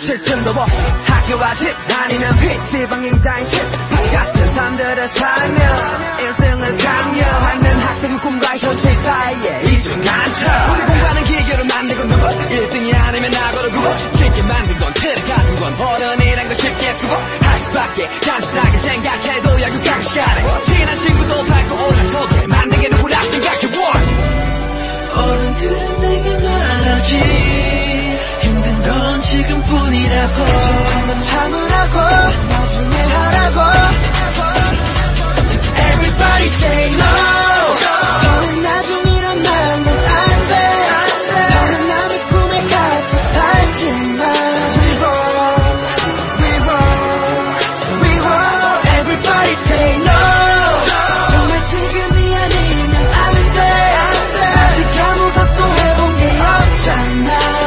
쉴 틈도 없이 학교와 집 아니면 PC방이다인 집 같은 삶들을 살며 1등을 강요하는 학생의 꿈과 현실 사이에 이중 난처 우리 공부하는 기계를 만든 건 누구 1등이 아니면 나고로 구워 쉽게 만든 건 틀에 같은 건 어른이란 걸 쉽게 수고 할 수밖에 단순하게 생각해도 약육강 시간에 친한 친구도 밟고 올라서게 만든 게 누구라 생각해 어른들은 내게 말하지 힘든 건 지금뿐이라고 넌 참으라고 나중에 하라고 Everybody say no 더는 나중이란 말은 안 돼 더는 남의 꿈에 갇혀 살지만 We roll Everybody say no 정말 지금이 아니면 안 돼 아직 아무것도 해본 게 없잖아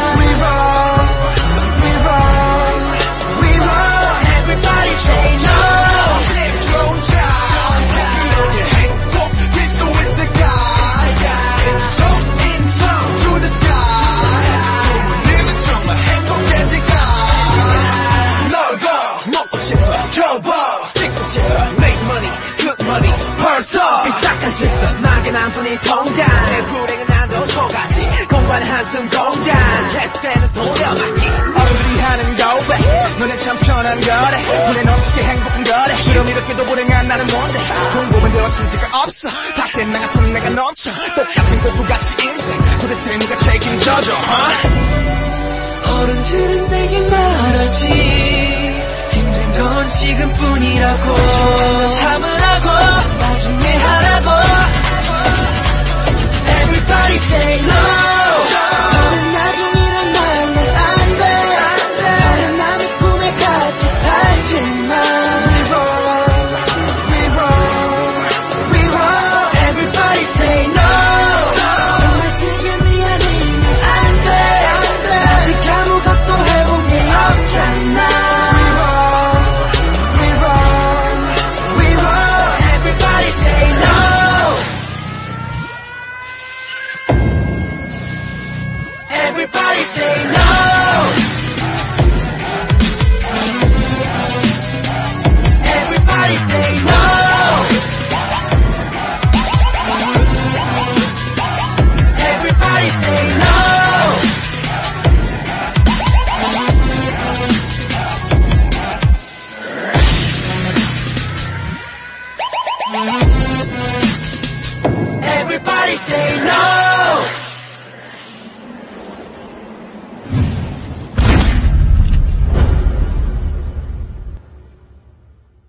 Everybody say no 좋은 차 그러게 행복일 수 있을까 So in love to the sky 꿈을 정말 행복해질까 놀고 먹고 싶어 trouble 찍고 싶어 make money good money 벌써 삐딱한 시선 막연한 뿐인 통장 내 불행은 나도 속았지 공부하는 한숨 공장 테스트에는 돌려막기 어른들이 하는 고백 너네 참 편한 거래 눈에 넘치게 행복한 거래 이런 이렇게도 불행한 나는 뭔데 공부만 들어 진짜가 없어 밖에 나가서는 내가 넘쳐 똑같은 꼬부같이 인생 도대체 누가 책임져줘 어른들은 내게 말하지 힘든 건 지금뿐이라고 참으라고 나중에 하라고 Everybody say no 더는 나중이란 말은 안 돼 더는 남의 꿈에 갇혀 살지만 We roll Everybody say no 정말 지금이 아니면 안 돼 아직 아무것도 해본 게 없잖아 We roll Everybody say no Everybody say no Everybody say no Everybody say no Everybody say no